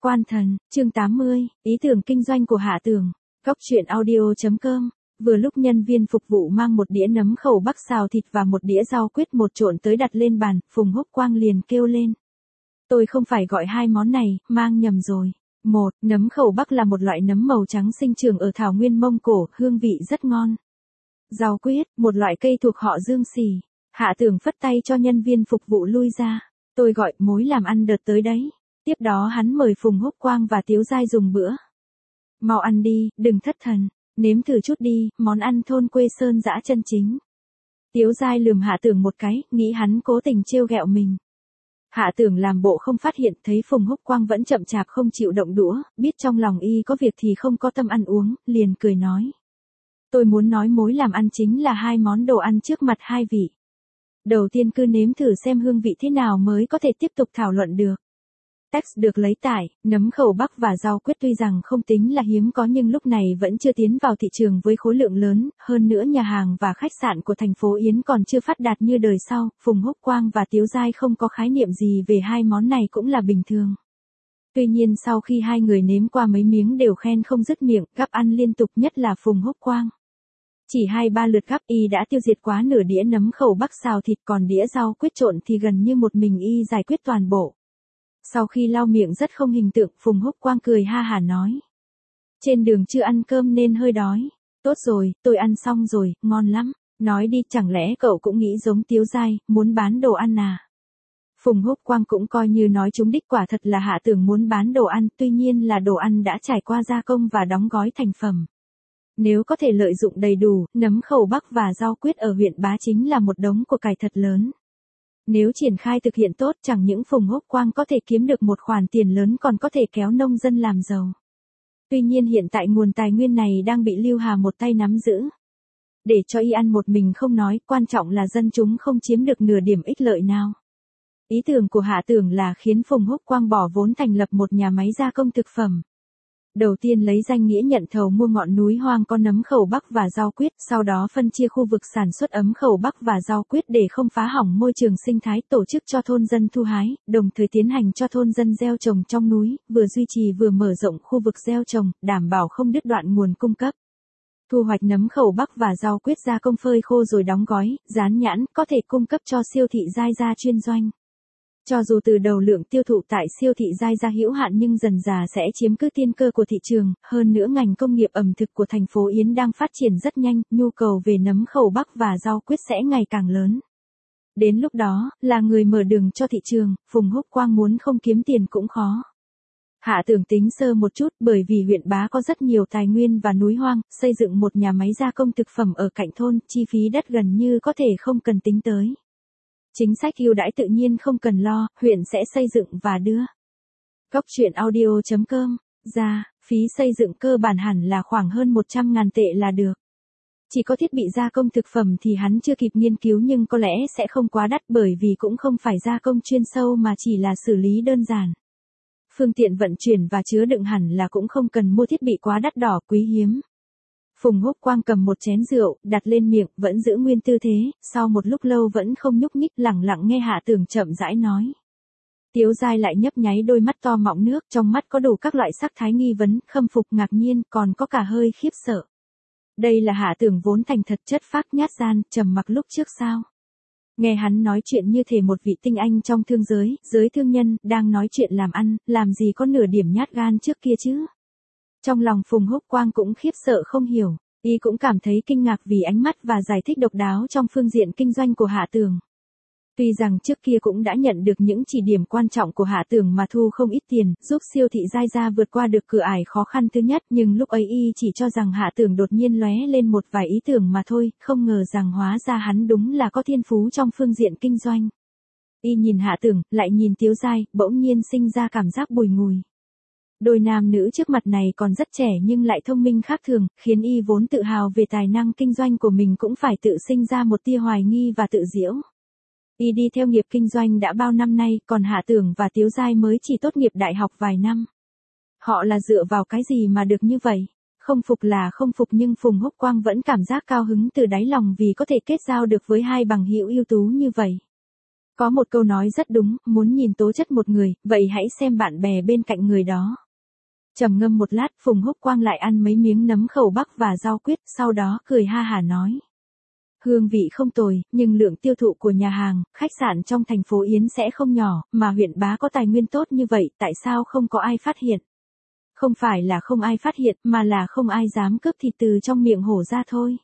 Quan thần, chương 80, ý tưởng kinh doanh của Hạ Tường. Góc truyện audio.com. Vừa lúc nhân viên phục vụ mang một đĩa nấm khẩu bắc xào thịt và một đĩa rau quyết một trộn tới đặt lên bàn, Phùng Húc Quang liền kêu lên. Tôi không phải gọi hai món này, mang nhầm rồi. Một, nấm khẩu bắc là một loại nấm màu trắng sinh trưởng ở thảo nguyên Mông Cổ, hương vị rất ngon. Rau quyết, một loại cây thuộc họ Dương Xì. Hạ Tường phất tay cho nhân viên phục vụ lui ra. Tôi gọi mối làm ăn đợt tới đấy. Tiếp đó hắn mời Phùng Húc Quang và Tiếu Giai dùng bữa. Mau ăn đi, đừng thất thần. Nếm thử chút đi, món ăn thôn quê sơn dã chân chính. Tiếu Giai lườm Hạ Tường một cái, nghĩ hắn cố tình trêu ghẹo mình. Hạ Tường làm bộ không phát hiện, thấy Phùng Húc Quang vẫn chậm chạp không chịu động đũa, biết trong lòng y có việc thì không có tâm ăn uống, liền cười nói. Tôi muốn nói mối làm ăn chính là hai món đồ ăn trước mặt hai vị. Đầu tiên cứ nếm thử xem hương vị thế nào mới có thể tiếp tục thảo luận được. Text được lấy tải, nấm khẩu bắc và rau quyết tuy rằng không tính là hiếm có nhưng lúc này vẫn chưa tiến vào thị trường với khối lượng lớn, hơn nữa nhà hàng và khách sạn của thành phố Yến còn chưa phát đạt như đời sau, Phùng Húc Quang và Tiếu Giai không có khái niệm gì về hai món này cũng là bình thường. Tuy nhiên sau khi hai người nếm qua mấy miếng đều khen không dứt miệng, gắp ăn liên tục nhất là Phùng Húc Quang. Chỉ 2-3 lượt gắp y đã tiêu diệt quá nửa đĩa nấm khẩu bắc xào thịt, còn đĩa rau quyết trộn thì gần như một mình y giải quyết toàn bộ. Sau khi lau miệng rất không hình tượng, Phùng Húc Quang cười ha hả nói. Trên đường chưa ăn cơm nên hơi đói. Tốt rồi, tôi ăn xong rồi, ngon lắm. Nói đi, chẳng lẽ cậu cũng nghĩ giống Tiếu Giai, muốn bán đồ ăn à? Phùng Húc Quang cũng coi như nói trúng đích, quả thật là Hạ Tường muốn bán đồ ăn, tuy nhiên là đồ ăn đã trải qua gia công và đóng gói thành phẩm. Nếu có thể lợi dụng đầy đủ, nấm khẩu bắc và rau quyết ở huyện Bá chính là một đống của cải thật lớn. Nếu triển khai thực hiện tốt, chẳng những Phùng Húc Quang có thể kiếm được một khoản tiền lớn còn có thể kéo nông dân làm giàu. Tuy nhiên hiện tại nguồn tài nguyên này đang bị Lưu Hà một tay nắm giữ. Để cho y ăn một mình không nói, quan trọng là dân chúng không chiếm được nửa điểm ích lợi nào. Ý tưởng của Hạ Tường là khiến Phùng Húc Quang bỏ vốn thành lập một nhà máy gia công thực phẩm. Đầu tiên lấy danh nghĩa nhận thầu mua ngọn núi hoang có nấm khẩu bắc và rau quyết, sau đó phân chia khu vực sản xuất ấm khẩu bắc và rau quyết để không phá hỏng môi trường sinh thái, tổ chức cho thôn dân thu hái, đồng thời tiến hành cho thôn dân gieo trồng trong núi, vừa duy trì vừa mở rộng khu vực gieo trồng, đảm bảo không đứt đoạn nguồn cung cấp. Thu hoạch nấm khẩu bắc và rau quyết gia công phơi khô rồi đóng gói, dán nhãn, có thể cung cấp cho siêu thị Giai Gia chuyên doanh. Cho dù từ đầu lượng tiêu thụ tại siêu thị Giai Gia hữu hạn nhưng dần dà sẽ chiếm cứ tiên cơ của thị trường, hơn nữa ngành công nghiệp ẩm thực của thành phố Yến đang phát triển rất nhanh, nhu cầu về nấm khẩu bắc và rau quyết sẽ ngày càng lớn. Đến lúc đó, là người mở đường cho thị trường, Phùng Húc Quang muốn không kiếm tiền cũng khó. Hạ Tường tính sơ một chút, bởi vì huyện Bá có rất nhiều tài nguyên và núi hoang, xây dựng một nhà máy gia công thực phẩm ở cạnh thôn, chi phí đất gần như có thể không cần tính tới. Chính sách ưu đãi tự nhiên không cần lo, huyện sẽ xây dựng và đưa. Góc truyện audio.com. Ra, phí xây dựng cơ bản hẳn là khoảng hơn 100.000 tệ là được. Chỉ có thiết bị gia công thực phẩm thì hắn chưa kịp nghiên cứu nhưng có lẽ sẽ không quá đắt bởi vì cũng không phải gia công chuyên sâu mà chỉ là xử lý đơn giản. Phương tiện vận chuyển và chứa đựng hẳn là cũng không cần mua thiết bị quá đắt đỏ quý hiếm. Phùng Húc Quang cầm một chén rượu, đặt lên miệng, vẫn giữ nguyên tư thế, sau một lúc lâu vẫn không nhúc nhích, lẳng lặng nghe Hạ Tường chậm rãi nói. Tiếu Giai lại nhấp nháy đôi mắt to mọng nước, trong mắt có đủ các loại sắc thái nghi vấn, khâm phục ngạc nhiên, còn có cả hơi khiếp sợ. Đây là Hạ Tường vốn thành thật chất phác nhát gan, trầm mặc lúc trước sao? Nghe hắn nói chuyện như thể một vị tinh anh trong thương giới, giới thương nhân, đang nói chuyện làm ăn, làm gì có nửa điểm nhát gan trước kia chứ? Trong lòng Phùng Húc Quang cũng khiếp sợ không hiểu, y cũng cảm thấy kinh ngạc vì ánh mắt và giải thích độc đáo trong phương diện kinh doanh của Hạ Tường. Tuy rằng trước kia cũng đã nhận được những chỉ điểm quan trọng của Hạ Tường mà thu không ít tiền, giúp siêu thị Giai Gia vượt qua được cửa ải khó khăn thứ nhất, nhưng lúc ấy y chỉ cho rằng Hạ Tường đột nhiên lóe lên một vài ý tưởng mà thôi, không ngờ rằng hóa ra hắn đúng là có thiên phú trong phương diện kinh doanh. Y nhìn Hạ Tường, lại nhìn Tiếu Giai, bỗng nhiên sinh ra cảm giác bùi ngùi. Đôi nam nữ trước mặt này còn rất trẻ nhưng lại thông minh khác thường, khiến y vốn tự hào về tài năng kinh doanh của mình cũng phải tự sinh ra một tia hoài nghi và tự giễu. Y đi theo nghiệp kinh doanh đã bao năm nay, còn Hạ Tường và Tiếu Giai mới chỉ tốt nghiệp đại học vài năm. Họ là dựa vào cái gì mà được như vậy? Không phục là không phục nhưng Phùng Húc Quang vẫn cảm giác cao hứng từ đáy lòng vì có thể kết giao được với hai bằng hữu ưu tú như vậy. Có một câu nói rất đúng, muốn nhìn tố chất một người, vậy hãy xem bạn bè bên cạnh người đó. Trầm ngâm một lát, Phùng Húc Quang lại ăn mấy miếng nấm khẩu bắc và rau quyết, sau đó cười ha hả nói. Hương vị không tồi, nhưng lượng tiêu thụ của nhà hàng, khách sạn trong thành phố Yến sẽ không nhỏ, mà huyện Bá có tài nguyên tốt như vậy, tại sao không có ai phát hiện? Không phải là không ai phát hiện, mà là không ai dám cướp thịt từ trong miệng hổ ra thôi.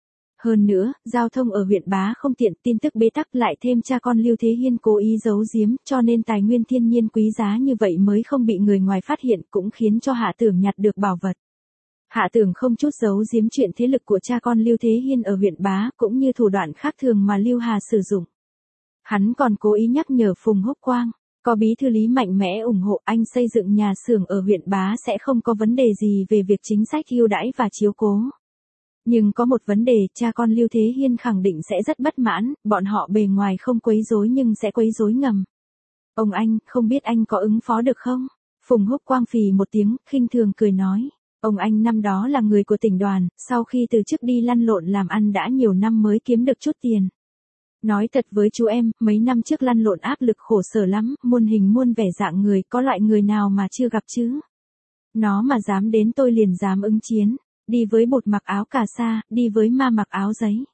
Hơn nữa, giao thông ở huyện Bá không tiện, tin tức bế tắc lại thêm cha con Lưu Thế Hiên cố ý giấu giếm, cho nên tài nguyên thiên nhiên quý giá như vậy mới không bị người ngoài phát hiện, cũng khiến cho Hạ Tưởng nhặt được bảo vật. Hạ Tưởng không chút giấu giếm chuyện thế lực của cha con Lưu Thế Hiên ở huyện Bá, cũng như thủ đoạn khác thường mà Lưu Hà sử dụng. Hắn còn cố ý nhắc nhở Phùng Húc Quang, có bí thư Lý mạnh mẽ ủng hộ anh xây dựng nhà xưởng ở huyện Bá sẽ không có vấn đề gì về việc chính sách ưu đãi và chiếu cố. Nhưng có một vấn đề, cha con Lưu Thế Hiên khẳng định sẽ rất bất mãn, bọn họ bề ngoài không quấy rối nhưng sẽ quấy rối ngầm. Ông anh, không biết anh có ứng phó được không? Phùng Húc Quang phì một tiếng, khinh thường cười nói. Ông anh năm đó là người của tỉnh đoàn, sau khi từ chức đi lăn lộn làm ăn đã nhiều năm mới kiếm được chút tiền. Nói thật với chú em, mấy năm trước lăn lộn áp lực khổ sở lắm, muôn hình muôn vẻ dạng người, có loại người nào mà chưa gặp chứ? Nó mà dám đến tôi liền dám ứng chiến, đi với bột mặc áo cà sa, đi với ma mặc áo giấy.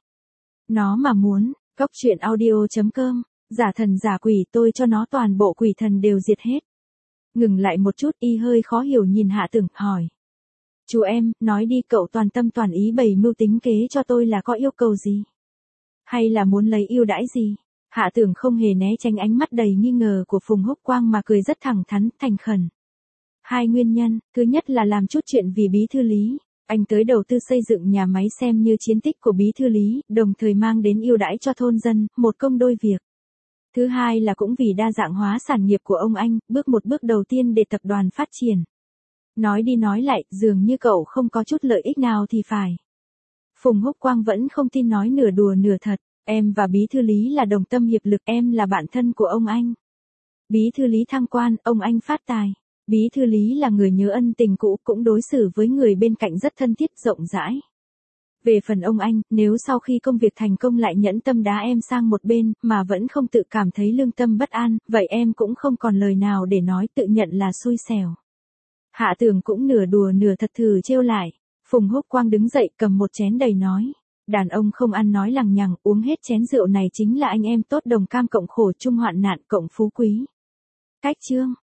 Nó mà muốn, cóc truyện audio.com, giả thần giả quỷ tôi cho nó toàn bộ quỷ thần đều diệt hết. Ngừng lại một chút, y hơi khó hiểu nhìn Hạ Tưởng, hỏi. Chú em, nói đi, cậu toàn tâm toàn ý bày mưu tính kế cho tôi là có yêu cầu gì? Hay là muốn lấy ưu đãi gì? Hạ Tưởng không hề né tránh ánh mắt đầy nghi ngờ của Phùng Húc Quang mà cười rất thẳng thắn, thành khẩn. Hai nguyên nhân, thứ nhất là làm chút chuyện vì bí thư Lý. Anh tới đầu tư xây dựng nhà máy xem như chiến tích của bí thư Lý, đồng thời mang đến ưu đãi cho thôn dân, một công đôi việc. Thứ hai là cũng vì đa dạng hóa sản nghiệp của ông anh, một bước đầu tiên để tập đoàn phát triển. Nói đi nói lại, dường như cậu không có chút lợi ích nào thì phải. Phùng Húc Quang vẫn không tin, nói nửa đùa nửa thật, em và bí thư Lý là đồng tâm hiệp lực, em là bạn thân của ông anh. Bí thư Lý thăng quan, ông anh phát tài. Bí thư Lý là người nhớ ân tình cũ, cũng đối xử với người bên cạnh rất thân thiết, rộng rãi. Về phần ông anh, nếu sau khi công việc thành công lại nhẫn tâm đá em sang một bên, mà vẫn không tự cảm thấy lương tâm bất an, vậy em cũng không còn lời nào để nói, tự nhận là xui xẻo. Hạ Tưởng cũng nửa đùa nửa thật thử trêu lại. Phùng Húc Quang đứng dậy cầm một chén đầy nói. Đàn ông không ăn nói lằng nhằng, uống hết chén rượu này chính là anh em tốt, đồng cam cộng khổ chung hoạn nạn cộng phú quý. Cách chương.